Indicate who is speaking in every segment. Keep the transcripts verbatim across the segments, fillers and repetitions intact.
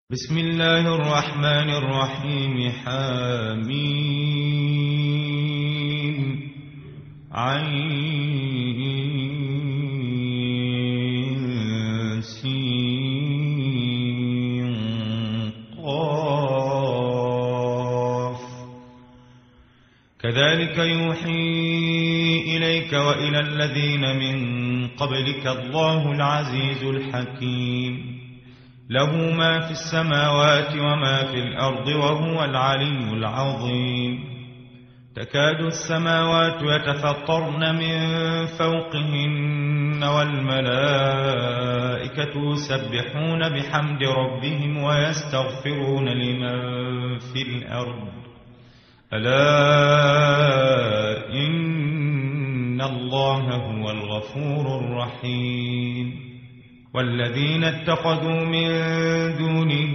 Speaker 1: بسم الله الرحمن الرحيم. حميم عين سين قاف. كذلك يوحي إليك وإلى الذين من قبلك الله العزيز الحكيم. له ما في السماوات وما في الأرض وهو العلي العظيم. تكاد السماوات يتفطرن من فوقهن والملائكة يسبحون بحمد ربهم ويستغفرون لمن في الأرض ألا إن الله هو الغفور الرحيم. والذين اتخذوا من دونه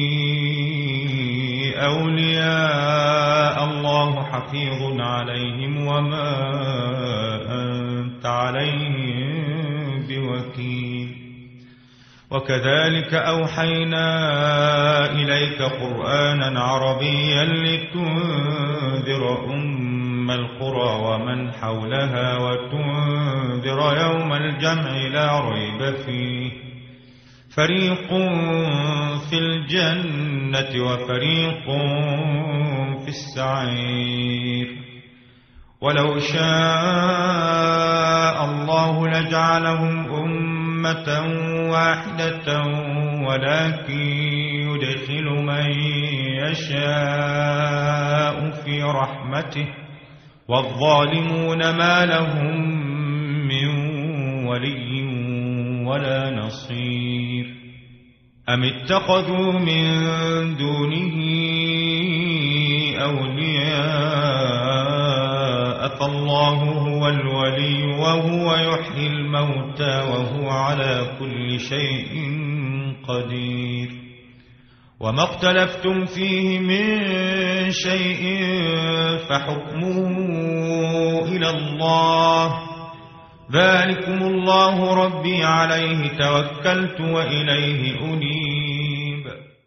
Speaker 1: أولياء الله حفيظ عليهم وما أنت عليهم بوكيل. وكذلك أوحينا إليك قرآنا عربيا لتنذر أم القرى ومن حولها وتنذر يوم الجمع لا ريب فيه. فريق في الجنة وفريق في السعير. ولو شاء الله لجعلهم أمة واحدة ولكن يدخل من يشاء في رحمته والظالمون ما لهم من ولي ولا نصير. أم اتخذوا من دونه أولياء فالله هو الولي وهو يحيي الموتى وهو على كل شيء قدير. وما اختلفتم فيه من شيء فحكمه إلى الله. ذلكم الله ربي عليه توكلت وإليه أنيب.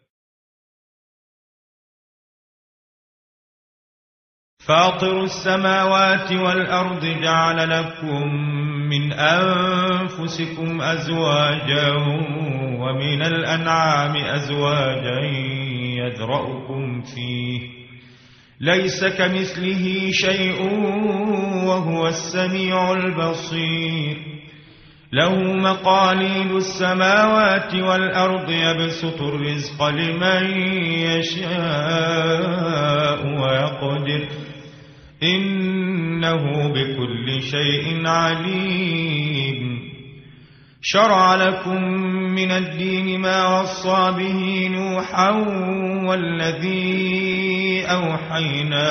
Speaker 1: فاطر السماوات والأرض جعل لكم من أنفسكم أزواجا ومن الأنعام أزواجا يذرأكم فيه ليس كمثله شيء وهو السميع البصير. له مقاليد السماوات والأرض يبسط الرزق لمن يشاء ويقدر إنه بكل شيء عليم. شرع لكم من الدين ما وصى به نوحا والذي أوحينا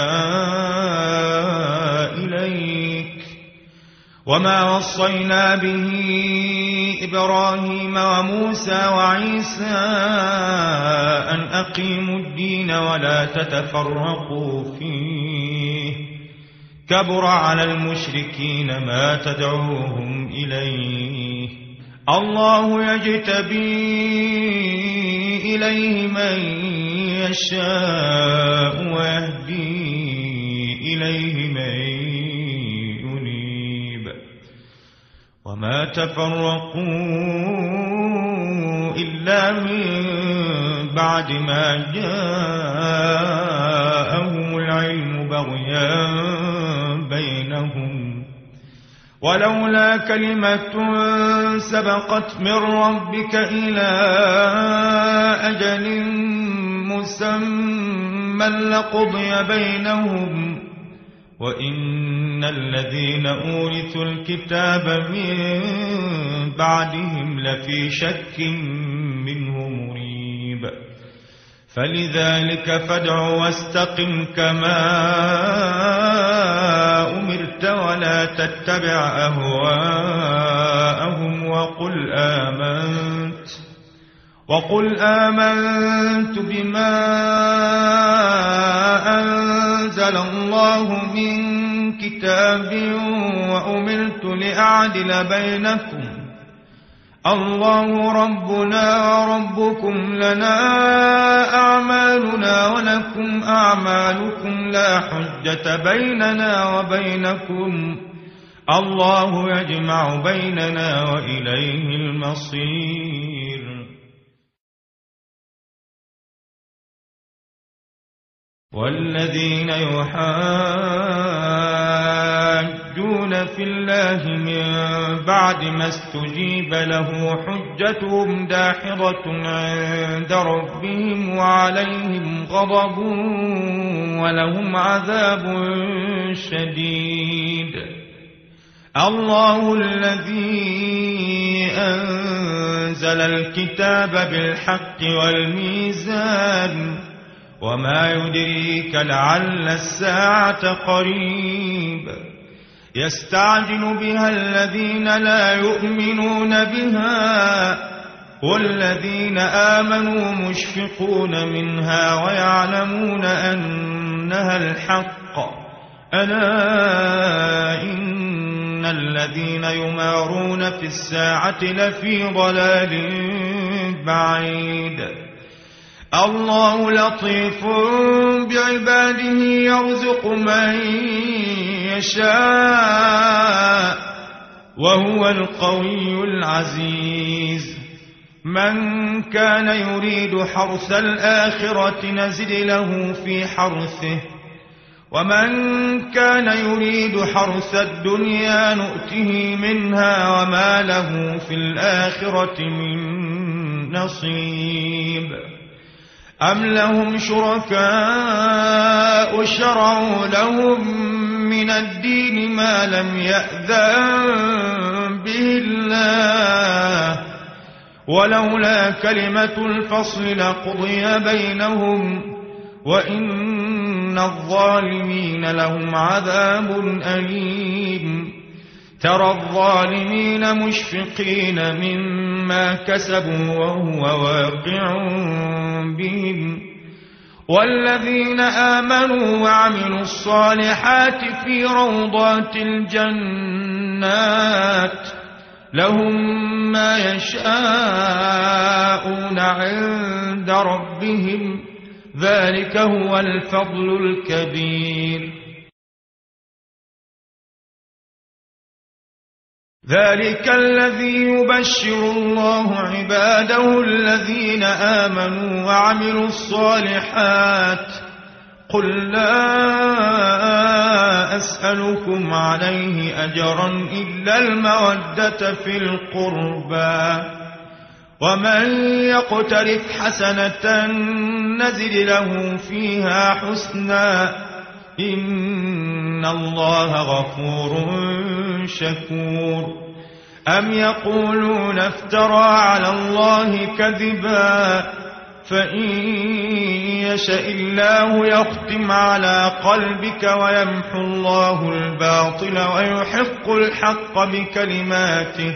Speaker 1: إليك وما وصينا به إبراهيم وموسى وعيسى أن أقيموا الدين ولا تتفرقوا فيه. كبر على المشركين ما تدعوهم إليه. الله يجتبي إليه من يشاء ويهدي إليه من ينيب. وما تفرقوا إلا من بعد ما جاءهم العلم بغيا بينهم ولولا كلمة سبقت من ربك إلى أجل مسمى لقضي بينهم وإن الذين أورثوا الكتاب من بعدهم لفي شك منه مريب. فلذلك فادع واستقم كما أمرت ولا تتبع أهواءهم وقل آمنت وقل آمنت بما أنزل الله من كتاب وأمرت لأعدل بينكم الله ربنا وربكم لنا أعمالنا ولكم أعمالكم لا حجة بيننا وبينكم الله يجمع بيننا وإليه المصير. والذين يحاجون في الله من بعد ما استجيب له حجتهم داحضة عند ربهم وعليهم غضب ولهم عذاب شديد. الله الذي أنزل الكتاب بالحق والميزان وما يدريك لعل الساعة قريب. يستعجل بها الذين لا يؤمنون بها والذين آمنوا مشفقون منها ويعلمون أنها الحق. ألا إن الذين يمارون في الساعة لفي ضلال بعيد. الله لطيف بعباده يرزق من يشاء وهو القوي العزيز. من كان يريد حرث الآخرة نزد له في حرثه ومن كان يريد حرث الدنيا نؤته منها وما له في الآخرة من نصيب. أم لهم شركاء شرعوا لهم من الدين ما لم يأذن به الله ولولا كلمة الفصل لقضي بينهم وإن الظالمين لهم عذاب أليم. ترى الظالمين مشفقين مما كسبوا وهو واقع بهم والذين آمنوا وعملوا الصالحات في روضات الجنات لهم ما يشاءون عند ربهم ذلك هو الفضل الكبير. ذلك الذي يبشر الله عباده الذين آمنوا وعملوا الصالحات. قل لا أسألكم عليه أجرا إلا المودة في القربى ومن يقترف حسنة نزد له فيها حسنا إن الله غفور شكور. أم يقولون افترى على الله كذبا فإن يشاء الله يختم على قلبك ويمحو الله الباطل ويحق الحق بكلماته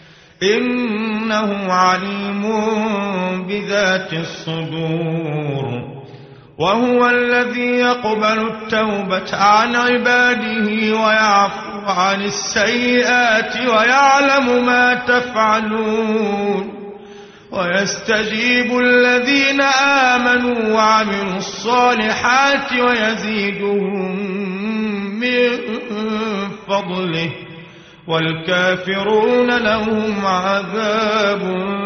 Speaker 1: إنه عليم بذات الصدور. وهو الذي يقبل التوبة عن عباده ويعفو عن السيئات ويعلم ما تفعلون ويستجيب الذين آمنوا وعملوا الصالحات ويزيدهم من فضله والكافرون لهم عذاب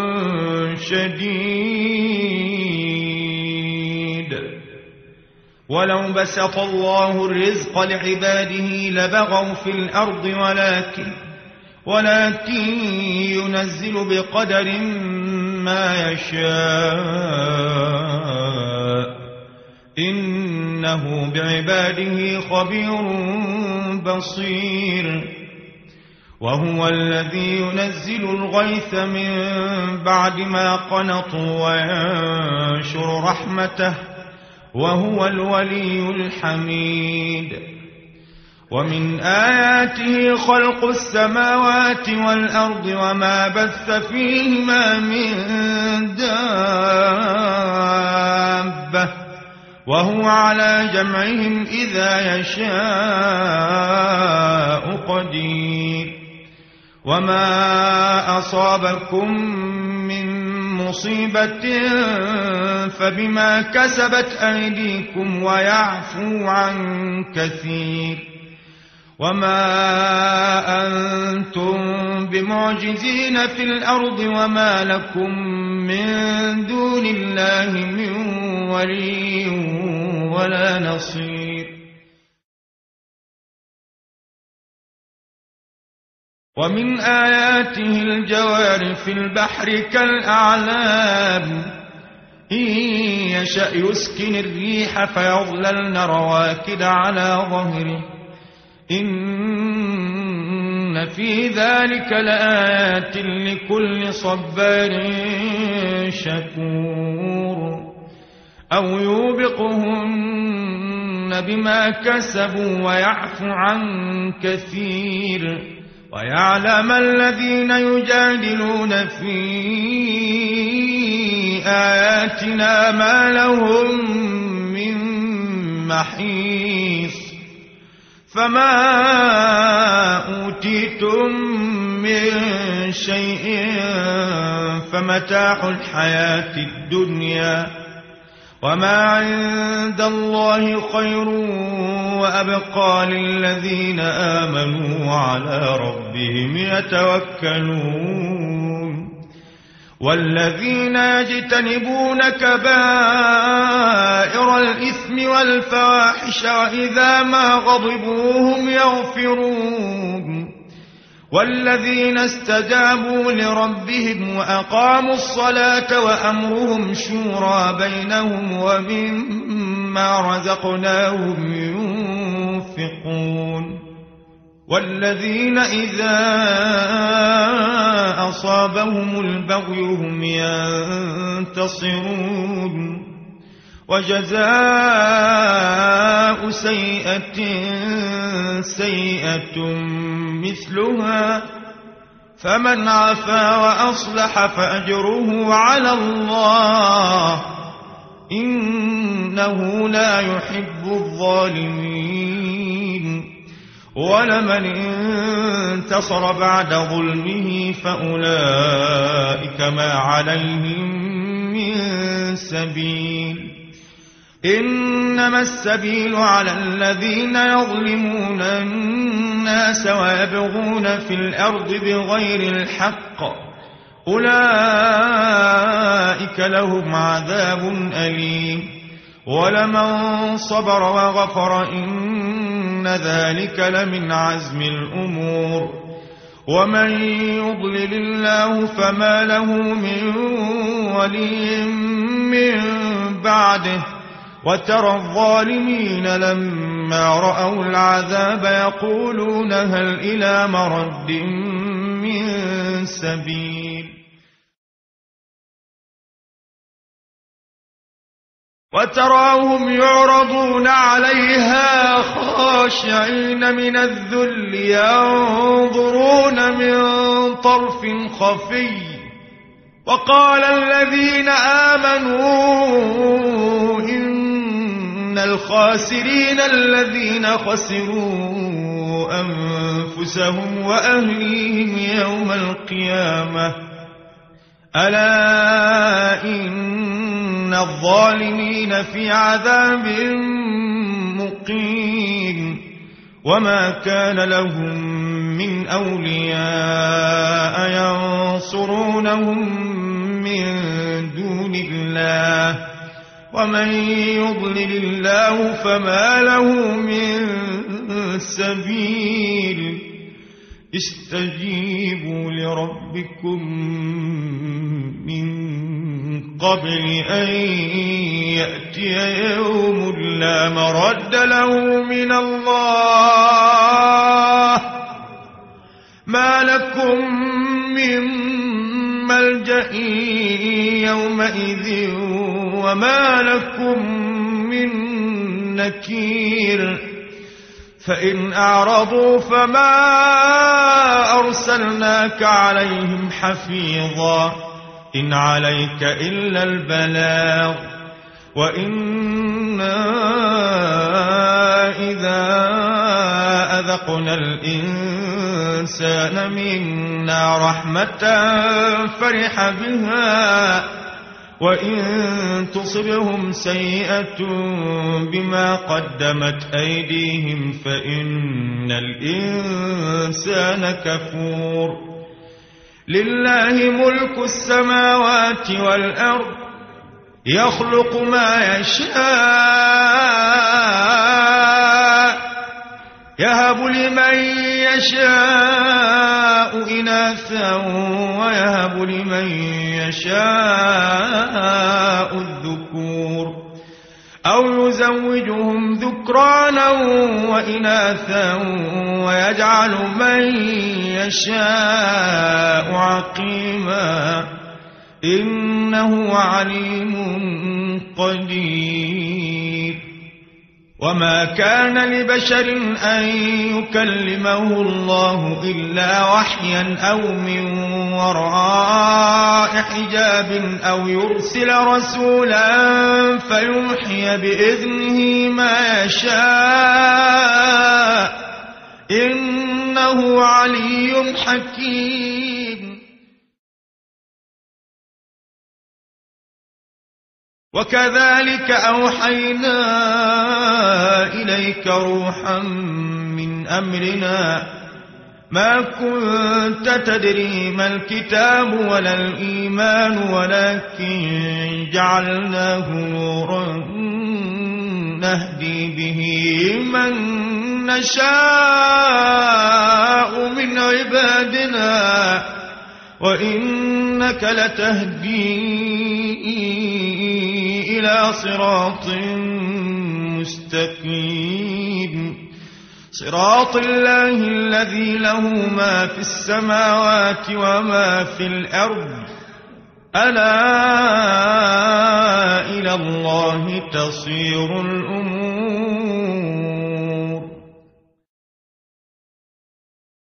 Speaker 1: شديد. ولو بسط الله الرزق لعباده لبغوا في الأرض ولكن ولكن ينزل بقدر ما يشاء إنه بعباده خبير بصير. وهو الذي ينزل الغيث من بعد ما قنطوا وينشر رحمته وهو الولي الحميد. ومن آياته خلق السماوات والأرض وما بث فيهما من دابة وهو على جمعهم إذا يشاء قدير. وما أصابكم من مصيبة فبما كسبت أيديكم ويعفو عن كثير. وما أنتم بمعجزين في الأرض وما لكم من دون الله من ولي ولا نصير. ومن آياته الجوار في البحر كالأعلام إن يشأ يسكن الريح فيظللن رواكد على ظهره إن في ذلك لآيات لكل صبار شكور. أو يوبقهن بما كسبوا ويعفو عن كثير ويعلم الذين يجادلون في آياتنا ما لهم من محيص. فما أوتيتم من شيء فمتاع الحياة الدنيا وما عند الله خير وأبقى للذين آمنوا وعلى ربهم يتوكلون. والذين يجتنبون كبائر الإثم والفواحش وإذا ما غضبوا هم يغفرون. والذين استجابوا لربهم وأقاموا الصلاة وأمرهم شورى بينهم ومما رزقناهم ينفقون. والذين إذا أصابهم البغي هم ينتصرون. وجزاء سيئة سيئة مثلها فمن عفا وأصلح فأجره على الله إنه لا يحب الظالمين. ولمن انتصر بعد ظلمه فأولئك ما عليهم من سبيل. إنما السبيل على الذين يظلمون الناس ويبغون في الأرض بغير الحق أولئك لهم عذاب أليم. ولمن صبر وغفر إن ذلك لمن عزم الأمور. ومن يضلل الله فما له من ولي من بعده. وترى الظالمين لما رأوا العذاب يقولون هل إلى مرد من سبيل. وتراهم يعرضون عليها خاشعين من الذل ينظرون من طرف خفي. وقال الذين آمنوا إن الخاسرين الذين خسروا أنفسهم وأهليهم يوم القيامة ألا إن الظالمين في عذاب مقيم. وما كان لهم من أولياء ينصرونهم من دون الله ومن يضلل الله فما له من سبيل. استجيبوا لربكم من قبل أن يأتي يوم لا مرد له من الله ما لكم من ملجأ يومئذ وما لكم من نكير. فإن أعرضوا فما أرسلناك عليهم حفيظا إن عليك إلا البلاغ وإنا إذا أذقنا الإنسان الإنسان منا رحمة فرح بها وإن تصبهم سيئة بما قدمت أيديهم فإن الإنسان كفور. لله ملك السماوات والأرض يخلق ما يشاء يهب لمن يشاء إناثا ويهب لمن يشاء الذكور أو يزوجهم ذكرانا وإناثا ويجعل من يشاء عقيما إنه عليم قدير. وما كان لبشر أن يكلمه الله إلا وحيا أو من وراء حجاب أو يرسل رسولا فيوحي بإذنه ما يشاء إنه علي حكيم. وكذلك أوحينا إليك روحا من أمرنا ما كنت تدري ما الكتاب ولا الإيمان ولكن جعلناه نورا نهدي به من نشاء من عبادنا وإنك لتهدي إلى صراط مستقيم صراط الله الذي له ما في السماوات وما في الأرض ألا إلى الله تصير الأمور.